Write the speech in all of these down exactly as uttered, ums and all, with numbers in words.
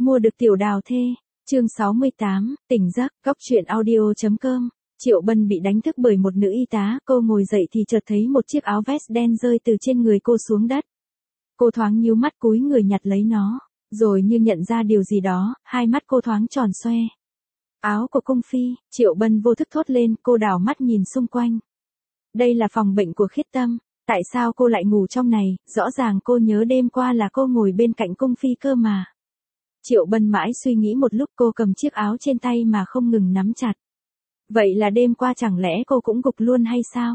Mua được tiểu đào thê. Chương sáu mươi tám, tỉnh giấc, góc chuyện audio chấm com. Triệu Bân bị đánh thức bởi một nữ y tá, cô ngồi dậy thì chợt thấy một chiếc áo vest đen rơi từ trên người cô xuống đất. Cô thoáng nhíu mắt cúi người nhặt lấy nó, rồi như nhận ra điều gì đó, hai mắt cô thoáng tròn xoe. Áo của cung phi, Triệu Bân vô thức thốt lên, cô đảo mắt nhìn xung quanh. Đây là phòng bệnh của Khiết Tâm, tại sao cô lại ngủ trong này, rõ ràng cô nhớ đêm qua là cô ngồi bên cạnh cung phi cơ mà. Triệu Bân mãi suy nghĩ một lúc, cô cầm chiếc áo trên tay mà không ngừng nắm chặt. Vậy là đêm qua chẳng lẽ cô cũng gục luôn hay sao?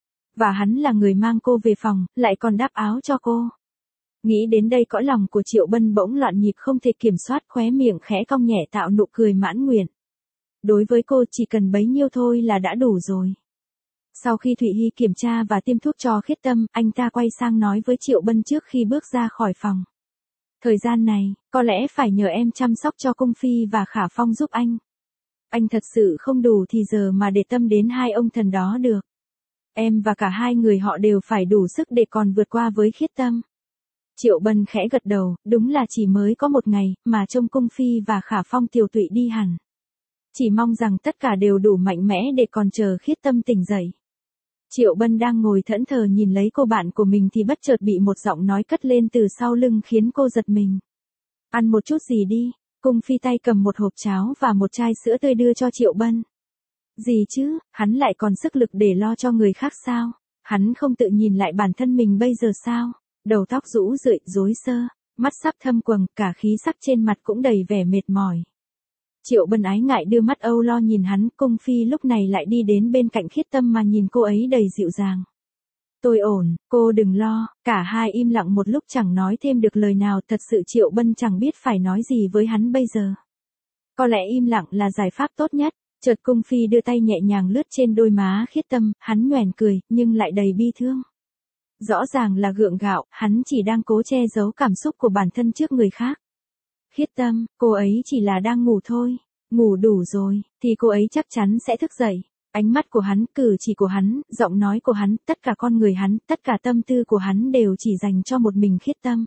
Và hắn là người mang cô về phòng, lại còn đắp áo cho cô. Nghĩ đến đây cõi lòng của Triệu Bân bỗng loạn nhịp, không thể kiểm soát, khóe miệng khẽ cong nhẹ tạo nụ cười mãn nguyện. Đối với cô chỉ cần bấy nhiêu thôi là đã đủ rồi. Sau khi Thụy Hy kiểm tra và tiêm thuốc cho Khiết Tâm, anh ta quay sang nói với Triệu Bân trước khi bước ra khỏi phòng. Thời gian này, có lẽ phải nhờ em chăm sóc cho Cung Phi và Khả Phong giúp anh. Anh thật sự không đủ thì giờ mà để tâm đến hai ông thần đó được. Em và cả hai người họ đều phải đủ sức để còn vượt qua với Khiết Tâm. Triệu Bân khẽ gật đầu, đúng là chỉ mới có một ngày, mà trông Cung Phi và Khả Phong tiều tụy đi hẳn. Chỉ mong rằng tất cả đều đủ mạnh mẽ để còn chờ Khiết Tâm tỉnh dậy. Triệu Bân đang ngồi thẫn thờ nhìn lấy cô bạn của mình thì bất chợt bị một giọng nói cất lên từ sau lưng khiến cô giật mình. Ăn một chút gì đi. Cung Phi tay cầm một hộp cháo và một chai sữa tươi đưa cho Triệu Bân. Gì chứ, hắn lại còn sức lực để lo cho người khác sao? Hắn không tự nhìn lại bản thân mình bây giờ sao? Đầu tóc rũ rượi, rối xơ, mắt sắp thâm quầng, cả khí sắc trên mặt cũng đầy vẻ mệt mỏi. Triệu Bân ái ngại đưa mắt âu lo nhìn hắn, Cung Phi lúc này lại đi đến bên cạnh Khiết Tâm mà nhìn cô ấy đầy dịu dàng. Tôi ổn, cô đừng lo. Cả hai im lặng một lúc chẳng nói thêm được lời nào, thật sự Triệu Bân chẳng biết phải nói gì với hắn bây giờ. Có lẽ im lặng là giải pháp tốt nhất. Chợt Cung Phi đưa tay nhẹ nhàng lướt trên đôi má Khiết Tâm, hắn nhoẻn cười, nhưng lại đầy bi thương. Rõ ràng là gượng gạo, hắn chỉ đang cố che giấu cảm xúc của bản thân trước người khác. Khiết Tâm, cô ấy chỉ là đang ngủ thôi, ngủ đủ rồi, thì cô ấy chắc chắn sẽ thức dậy. Ánh mắt của hắn, cử chỉ của hắn, giọng nói của hắn, tất cả con người hắn, tất cả tâm tư của hắn đều chỉ dành cho một mình Khiết Tâm.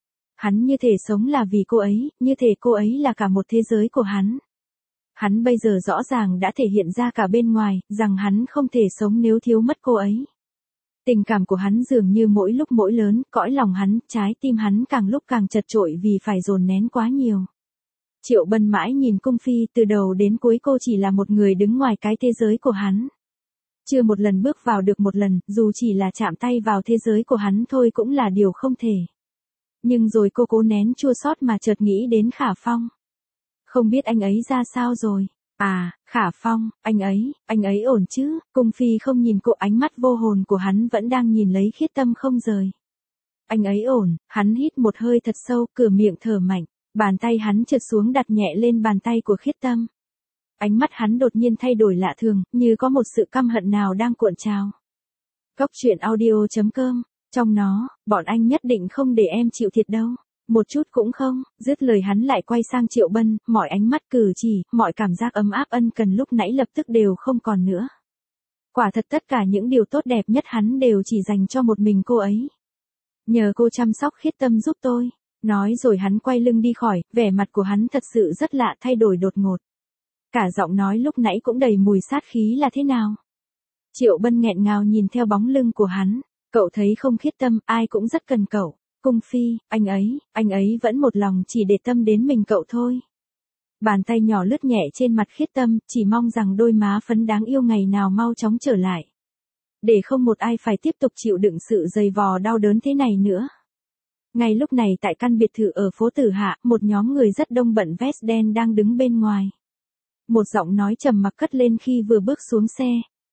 Hắn như thể sống là vì cô ấy, như thể cô ấy là cả một thế giới của hắn. Hắn bây giờ rõ ràng đã thể hiện ra cả bên ngoài, rằng hắn không thể sống nếu thiếu mất cô ấy. Tình cảm của hắn dường như mỗi lúc mỗi lớn, cõi lòng hắn, trái tim hắn càng lúc càng chật chội vì phải dồn nén quá nhiều. Triệu Bân mãi nhìn Cung Phi, từ đầu đến cuối cô chỉ là một người đứng ngoài cái thế giới của hắn. Chưa một lần bước vào được một lần, dù chỉ là chạm tay vào thế giới của hắn thôi cũng là điều không thể. Nhưng rồi cô cố nén chua xót mà chợt nghĩ đến Khả Phong. Không biết anh ấy ra sao rồi? À, Khả Phong, anh ấy, anh ấy ổn chứ? Cung Phi không nhìn cô, ánh mắt vô hồn của hắn vẫn đang nhìn lấy Khiết Tâm không rời. Anh ấy ổn, hắn hít một hơi thật sâu, cửa miệng thở mạnh, bàn tay hắn trượt xuống đặt nhẹ lên bàn tay của Khiết Tâm. Ánh mắt hắn đột nhiên thay đổi lạ thường, như có một sự căm hận nào đang cuộn trào. Góc chuyện audio chấm com, trong nó, bọn anh nhất định không để em chịu thiệt đâu. Một chút cũng không. Dứt lời hắn lại quay sang Triệu Bân, mọi ánh mắt cử chỉ, mọi cảm giác ấm áp ân cần lúc nãy lập tức đều không còn nữa. Quả thật tất cả những điều tốt đẹp nhất hắn đều chỉ dành cho một mình cô ấy. Nhờ cô chăm sóc Khiết Tâm giúp tôi. Nói rồi hắn quay lưng đi khỏi, vẻ mặt của hắn thật sự rất lạ, thay đổi đột ngột. Cả giọng nói lúc nãy cũng đầy mùi sát khí là thế nào? Triệu Bân nghẹn ngào nhìn theo bóng lưng của hắn. Cậu thấy không Khiết Tâm, ai cũng rất cần cậu. Cung Phi, anh ấy, anh ấy vẫn một lòng chỉ để tâm đến mình cậu thôi. Bàn tay nhỏ lướt nhẹ trên mặt Khiết Tâm, chỉ mong rằng đôi má phấn đáng yêu ngày nào mau chóng trở lại. Để không một ai phải tiếp tục chịu đựng sự dày vò đau đớn thế này nữa. Ngay lúc này tại căn biệt thự ở phố Tử Hạ, một nhóm người rất đông bận vest đen đang đứng bên ngoài. Một giọng nói trầm mặc cất lên khi vừa bước xuống xe.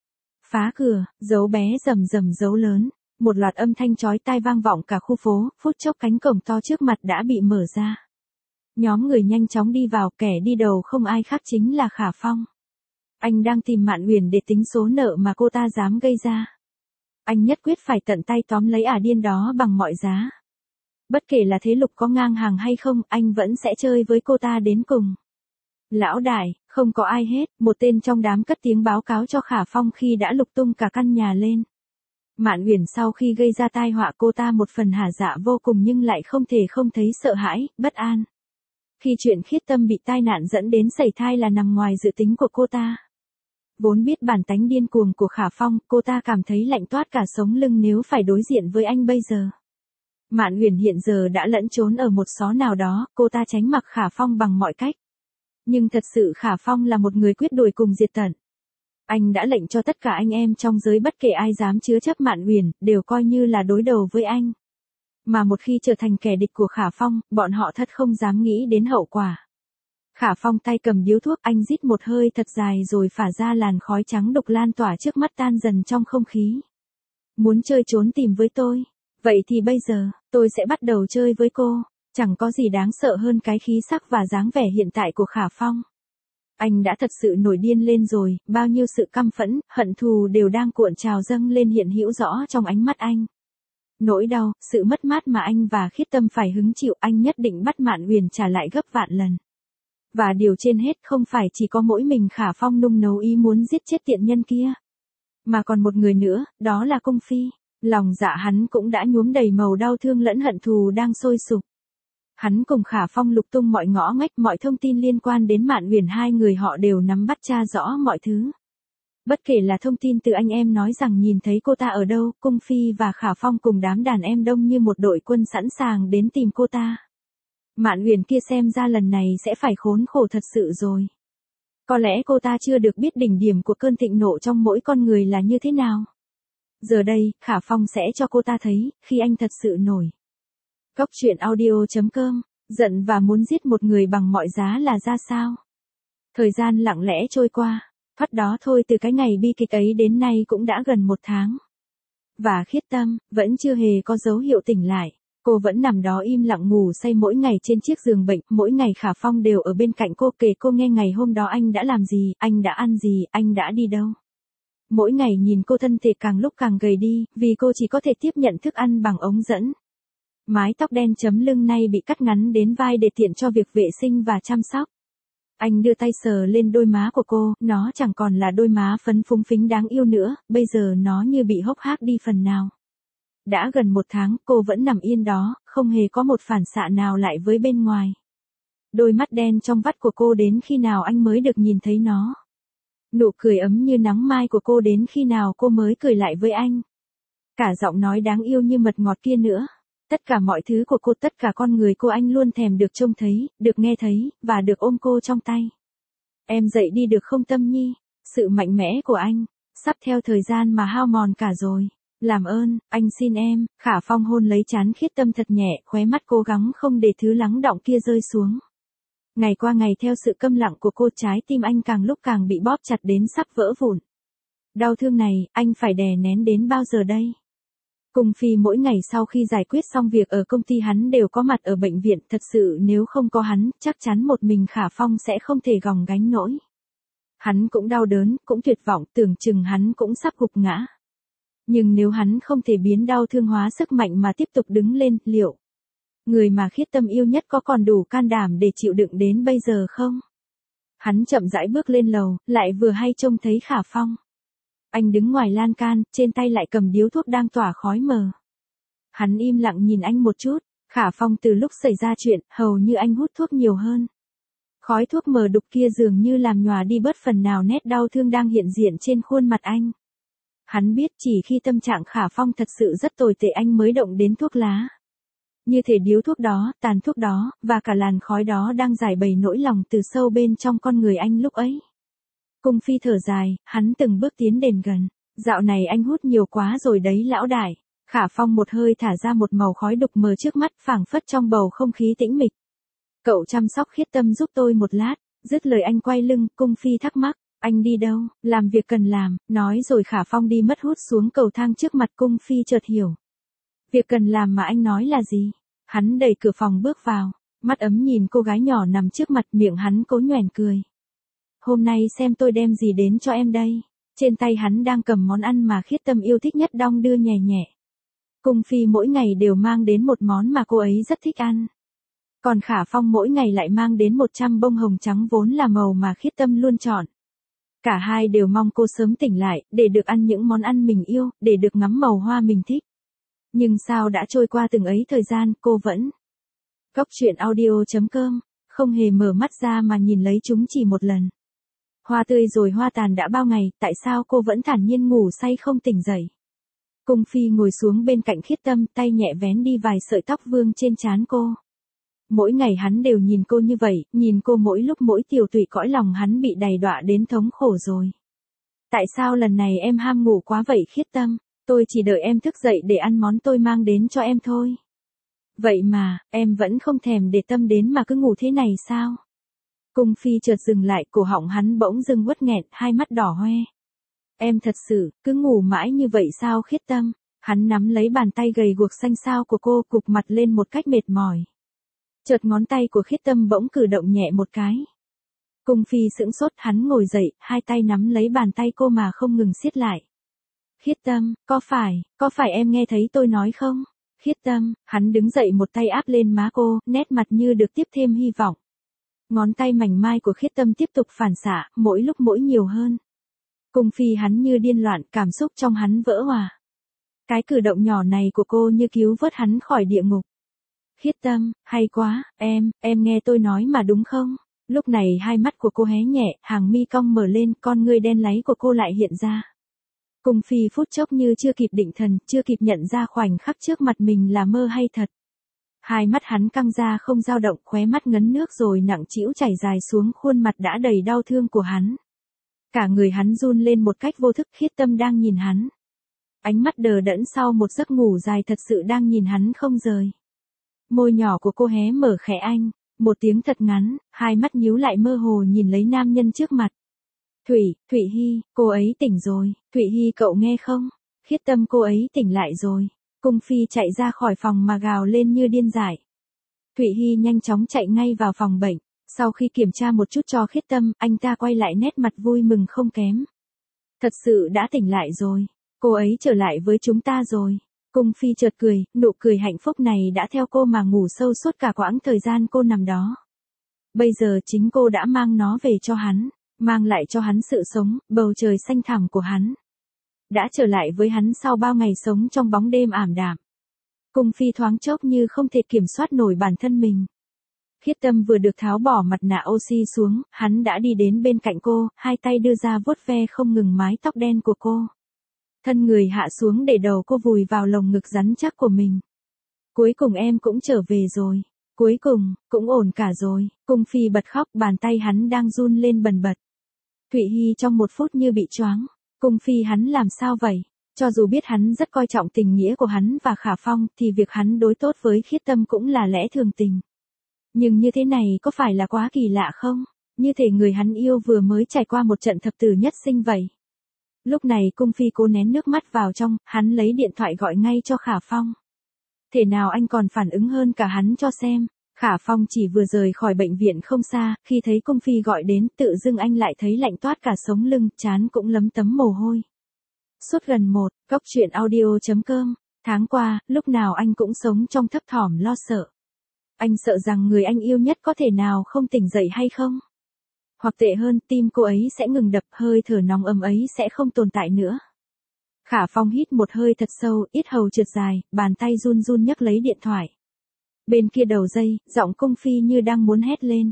Phá cửa, dấu bé rầm rầm dấu lớn. Một loạt âm thanh chói tai vang vọng cả khu phố, phút chốc cánh cổng to trước mặt đã bị mở ra. Nhóm người nhanh chóng đi vào, kẻ đi đầu không ai khác chính là Khả Phong. Anh đang tìm Mạn Uyển để tính số nợ mà cô ta dám gây ra. Anh nhất quyết phải tận tay tóm lấy ả điên đó bằng mọi giá. Bất kể là thế Lục có ngang hàng hay không, anh vẫn sẽ chơi với cô ta đến cùng. Lão đại, không có ai hết, một tên trong đám cất tiếng báo cáo cho Khả Phong khi đã lục tung cả căn nhà lên. Mạn Uyển sau khi gây ra tai họa cô ta một phần hả dạ vô cùng nhưng lại không thể không thấy sợ hãi, bất an. Khi chuyện Khiết Tâm bị tai nạn dẫn đến sẩy thai là nằm ngoài dự tính của cô ta. Vốn biết bản tánh điên cuồng của Khả Phong, cô ta cảm thấy lạnh toát cả sống lưng nếu phải đối diện với anh bây giờ. Mạn Uyển hiện giờ đã lẫn trốn ở một xó nào đó, cô ta tránh mặc Khả Phong bằng mọi cách. Nhưng thật sự Khả Phong là một người quyết đuổi cùng diệt tận. Anh đã lệnh cho tất cả anh em trong giới bất kể ai dám chứa chấp Mạn Uyển, đều coi như là đối đầu với anh. Mà một khi trở thành kẻ địch của Khả Phong, bọn họ thật không dám nghĩ đến hậu quả. Khả Phong tay cầm điếu thuốc, anh rít một hơi thật dài rồi phả ra làn khói trắng đục lan tỏa trước mắt tan dần trong không khí. Muốn chơi trốn tìm với tôi? Vậy thì bây giờ, tôi sẽ bắt đầu chơi với cô. Chẳng có gì đáng sợ hơn cái khí sắc và dáng vẻ hiện tại của Khả Phong. Anh đã thật sự nổi điên lên rồi, bao nhiêu sự căm phẫn, hận thù đều đang cuộn trào dâng lên hiện hữu rõ trong ánh mắt anh. Nỗi đau, sự mất mát mà anh và Khiết Tâm phải hứng chịu, anh nhất định bắt Mạn Uyển trả lại gấp vạn lần. Và điều trên hết không phải chỉ có mỗi mình Khả Phong nung nấu ý muốn giết chết tiện nhân kia. Mà còn một người nữa, đó là Cung Phi. Lòng dạ hắn cũng đã nhuốm đầy màu đau thương lẫn hận thù đang sôi sục. Hắn cùng Khả Phong lục tung mọi ngõ ngách, mọi thông tin liên quan đến Mạn Uyển, hai người họ đều nắm bắt tra rõ mọi thứ. Bất kể là thông tin từ anh em nói rằng nhìn thấy cô ta ở đâu, Cung Phi và Khả Phong cùng đám đàn em đông như một đội quân sẵn sàng đến tìm cô ta. Mạn Uyển kia xem ra lần này sẽ phải khốn khổ thật sự rồi. Có lẽ cô ta chưa được biết đỉnh điểm của cơn thịnh nộ trong mỗi con người là như thế nào. Giờ đây, Khả Phong sẽ cho cô ta thấy, khi anh thật sự nổi. Góc truyện audio chấm com, giận và muốn giết một người bằng mọi giá là ra sao? Thời gian lặng lẽ trôi qua, thoát đó thôi, từ cái ngày bi kịch ấy đến nay cũng đã gần một tháng. Và Khiết Tâm, vẫn chưa hề có dấu hiệu tỉnh lại. Cô vẫn nằm đó im lặng ngủ say mỗi ngày trên chiếc giường bệnh, mỗi ngày Khả Phong đều ở bên cạnh cô kể cô nghe ngày hôm đó anh đã làm gì, anh đã ăn gì, anh đã đi đâu. Mỗi ngày nhìn cô thân thể càng lúc càng gầy đi, vì cô chỉ có thể tiếp nhận thức ăn bằng ống dẫn. Mái tóc đen chấm lưng nay bị cắt ngắn đến vai để tiện cho việc vệ sinh và chăm sóc. Anh đưa tay sờ lên đôi má của cô, nó chẳng còn là đôi má phấn phúng phính đáng yêu nữa, bây giờ nó như bị hốc hác đi phần nào. Đã gần một tháng, cô vẫn nằm yên đó, không hề có một phản xạ nào lại với bên ngoài. Đôi mắt đen trong vắt của cô đến khi nào anh mới được nhìn thấy nó. Nụ cười ấm như nắng mai của cô đến khi nào cô mới cười lại với anh. Cả giọng nói đáng yêu như mật ngọt kia nữa. Tất cả mọi thứ của cô, tất cả con người cô anh luôn thèm được trông thấy, được nghe thấy, và được ôm cô trong tay. Em dậy đi được không Tâm Nhi? Sự mạnh mẽ của anh, sắp theo thời gian mà hao mòn cả rồi. Làm ơn, anh xin em. Khả Phong hôn lấy trán Khiết Tâm thật nhẹ, khóe mắt cố gắng không để thứ lắng đọng kia rơi xuống. Ngày qua ngày theo sự câm lặng của cô, trái tim anh càng lúc càng bị bóp chặt đến sắp vỡ vụn. Đau thương này, anh phải đè nén đến bao giờ đây? Cung Phi mỗi ngày sau khi giải quyết xong việc ở công ty hắn đều có mặt ở bệnh viện, thật sự nếu không có hắn, chắc chắn một mình Khả Phong sẽ không thể gồng gánh nổi. Hắn cũng đau đớn, cũng tuyệt vọng, tưởng chừng hắn cũng sắp gục ngã. Nhưng nếu hắn không thể biến đau thương hóa sức mạnh mà tiếp tục đứng lên, liệu người mà Khiết Tâm yêu nhất có còn đủ can đảm để chịu đựng đến bây giờ không? Hắn chậm rãi bước lên lầu, lại vừa hay trông thấy Khả Phong. Anh đứng ngoài lan can, trên tay lại cầm điếu thuốc đang tỏa khói mờ. Hắn im lặng nhìn anh một chút, Khả Phong từ lúc xảy ra chuyện, hầu như anh hút thuốc nhiều hơn. Khói thuốc mờ đục kia dường như làm nhòa đi bớt phần nào nét đau thương đang hiện diện trên khuôn mặt anh. Hắn biết chỉ khi tâm trạng Khả Phong thật sự rất tồi tệ anh mới động đến thuốc lá. Như thể điếu thuốc đó, tàn thuốc đó, và cả làn khói đó đang giải bày nỗi lòng từ sâu bên trong con người anh lúc ấy. Cung Phi thở dài, hắn từng bước tiến đến gần. Dạo này anh hút nhiều quá rồi đấy lão đại. Khả Phong một hơi thả ra một màu khói đục mờ trước mắt, phảng phất trong bầu không khí tĩnh mịch. Cậu chăm sóc Khiết Tâm giúp tôi một lát. Dứt lời anh quay lưng, Cung Phi thắc mắc. Anh đi đâu? Làm việc cần làm, nói rồi Khả Phong đi mất hút xuống cầu thang trước mặt. Cung Phi chợt hiểu. Việc cần làm mà anh nói là gì? Hắn đẩy cửa phòng bước vào, mắt ấm nhìn cô gái nhỏ nằm trước mặt, miệng hắn cố nhoẻn cười. Hôm nay xem tôi đem gì đến cho em đây. Trên tay hắn đang cầm món ăn mà Khiết Tâm yêu thích nhất, đong đưa nhẹ nhẹ. Cung Phi mỗi ngày đều mang đến một món mà cô ấy rất thích ăn. Còn Khả Phong mỗi ngày lại mang đến một trăm bông hồng trắng vốn là màu mà Khiết Tâm luôn chọn. Cả hai đều mong cô sớm tỉnh lại, để được ăn những món ăn mình yêu, để được ngắm màu hoa mình thích. Nhưng sao đã trôi qua từng ấy thời gian, cô vẫn. Góc truyện audio chấm com không hề mở mắt ra mà nhìn lấy chúng chỉ một lần. Hoa tươi rồi hoa tàn đã bao ngày, tại sao cô vẫn thản nhiên ngủ say không tỉnh dậy? Cung Phi ngồi xuống bên cạnh Khiết Tâm, tay nhẹ vén đi vài sợi tóc vương trên trán cô. Mỗi ngày hắn đều nhìn cô như vậy, nhìn cô mỗi lúc mỗi tiều tụy, cõi lòng hắn bị đầy đọa đến thống khổ rồi. Tại sao lần này em ham ngủ quá vậy Khiết Tâm? Tôi chỉ đợi em thức dậy để ăn món tôi mang đến cho em thôi. Vậy mà, em vẫn không thèm để tâm đến mà cứ ngủ thế này sao? Cung Phi chợt dừng lại, cổ họng hắn bỗng dưng uất nghẹn, hai mắt đỏ hoe. Em thật sự, cứ ngủ mãi như vậy sao Khiết Tâm? Hắn nắm lấy bàn tay gầy guộc xanh xao của cô, cụp mặt lên một cách mệt mỏi. Chợt ngón tay của Khiết Tâm bỗng cử động nhẹ một cái. Cung Phi sững sốt, hắn ngồi dậy, hai tay nắm lấy bàn tay cô mà không ngừng siết lại. Khiết Tâm, có phải, có phải em nghe thấy tôi nói không? Khiết Tâm, hắn đứng dậy một tay áp lên má cô, nét mặt như được tiếp thêm hy vọng. Ngón tay mảnh mai của Khiết Tâm tiếp tục phản xạ, mỗi lúc mỗi nhiều hơn. Cung Phi hắn như điên loạn, cảm xúc trong hắn vỡ hòa. Cái cử động nhỏ này của cô như cứu vớt hắn khỏi địa ngục. Khiết Tâm, hay quá, em, em nghe tôi nói mà đúng không? Lúc này hai mắt của cô hé nhẹ, hàng mi cong mở lên, con ngươi đen láy của cô lại hiện ra. Cung Phi phút chốc như chưa kịp định thần, chưa kịp nhận ra khoảnh khắc trước mặt mình là mơ hay thật. Hai mắt hắn căng ra không dao động, khóe mắt ngấn nước rồi nặng trĩu chảy dài xuống khuôn mặt đã đầy đau thương của hắn. Cả người hắn run lên một cách vô thức. Khiết Tâm đang nhìn hắn. Ánh mắt đờ đẫn sau một giấc ngủ dài thật sự đang nhìn hắn không rời. Môi nhỏ của cô hé mở khẽ anh, một tiếng thật ngắn, hai mắt nhíu lại mơ hồ nhìn lấy nam nhân trước mặt. Thủy, Thụy Hy, cô ấy tỉnh rồi, Thụy Hy cậu nghe không? Khiết Tâm, cô ấy tỉnh lại rồi. Cung Phi chạy ra khỏi phòng mà gào lên như điên dại. Thụy Hy nhanh chóng chạy ngay vào phòng bệnh. Sau khi kiểm tra một chút cho Khiết Tâm, anh ta quay lại nét mặt vui mừng không kém. Thật sự đã tỉnh lại rồi. Cô ấy trở lại với chúng ta rồi. Cung Phi chợt cười, nụ cười hạnh phúc này đã theo cô mà ngủ sâu suốt cả quãng thời gian cô nằm đó. Bây giờ chính cô đã mang nó về cho hắn, mang lại cho hắn sự sống, bầu trời xanh thẳm của hắn. Đã trở lại với hắn sau bao ngày sống trong bóng đêm ảm đạm. Cung Phi thoáng chốc như không thể kiểm soát nổi bản thân mình. Khiết Tâm vừa được tháo bỏ mặt nạ oxy xuống, hắn đã đi đến bên cạnh cô, hai tay đưa ra vuốt ve không ngừng mái tóc đen của cô. Thân người hạ xuống để đầu cô vùi vào lồng ngực rắn chắc của mình. Cuối cùng em cũng trở về rồi. Cuối cùng, cũng ổn cả rồi. Cung Phi bật khóc, bàn tay hắn đang run lên bần bật. Thụy Hy trong một phút như bị choáng. Cung Phi hắn làm sao vậy? Cho dù biết hắn rất coi trọng tình nghĩa của hắn và Khả Phong, thì việc hắn đối tốt với Khiết Tâm cũng là lẽ thường tình. Nhưng như thế này có phải là quá kỳ lạ không? Như thể người hắn yêu vừa mới trải qua một trận thập tử nhất sinh vậy. Lúc này Cung Phi cố nén nước mắt vào trong, hắn lấy điện thoại gọi ngay cho Khả Phong. Thể nào anh còn phản ứng hơn cả hắn cho xem. Khả Phong chỉ vừa rời khỏi bệnh viện không xa, khi thấy Cung Phi gọi đến, tự dưng anh lại thấy lạnh toát cả sống lưng, trán cũng lấm tấm mồ hôi. Suốt gần một, góc truyện audio chấm com, tháng qua, lúc nào anh cũng sống trong thấp thỏm lo sợ. Anh sợ rằng người anh yêu nhất có thể nào không tỉnh dậy hay không? Hoặc tệ hơn, tim cô ấy sẽ ngừng đập, hơi thở nóng ấm ấy sẽ không tồn tại nữa. Khả Phong hít một hơi thật sâu, yết hầu trượt dài, bàn tay run run nhấc lấy điện thoại. Bên kia đầu dây, giọng Cung Phi như đang muốn hét lên.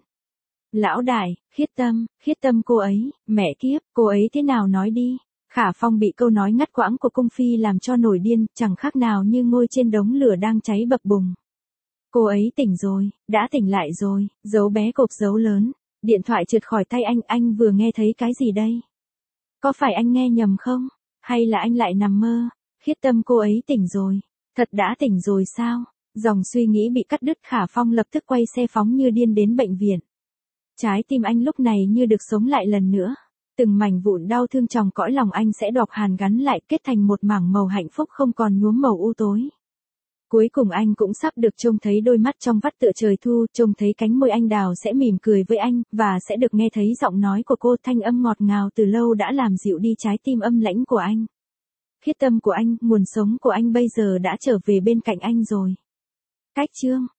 Lão đại, Khiết Tâm, Khiết Tâm cô ấy, mẹ kiếp, cô ấy thế nào nói đi. Khả Phong bị câu nói ngắt quãng của Cung Phi làm cho nổi điên, chẳng khác nào như ngôi trên đống lửa đang cháy bập bùng. Cô ấy tỉnh rồi, đã tỉnh lại rồi, dấu bé cộp dấu lớn. Điện thoại trượt khỏi tay anh, anh vừa nghe thấy cái gì đây? Có phải anh nghe nhầm không? Hay là anh lại nằm mơ? Khiết Tâm cô ấy tỉnh rồi. Thật đã tỉnh rồi sao? Dòng suy nghĩ bị cắt đứt. Khả Phong lập tức quay xe phóng như điên đến bệnh viện. Trái tim anh lúc này như được sống lại lần nữa. Từng mảnh vụn đau thương trong cõi lòng anh sẽ đọp hàn gắn lại kết thành một mảng màu hạnh phúc không còn nhuốm màu u tối. Cuối cùng anh cũng sắp được trông thấy đôi mắt trong vắt tựa trời thu, trông thấy cánh môi anh đào sẽ mỉm cười với anh, và sẽ được nghe thấy giọng nói của cô, thanh âm ngọt ngào từ lâu đã làm dịu đi trái tim âm lãnh của anh. Khiết Tâm của anh, nguồn sống của anh bây giờ đã trở về bên cạnh anh rồi. Cách chương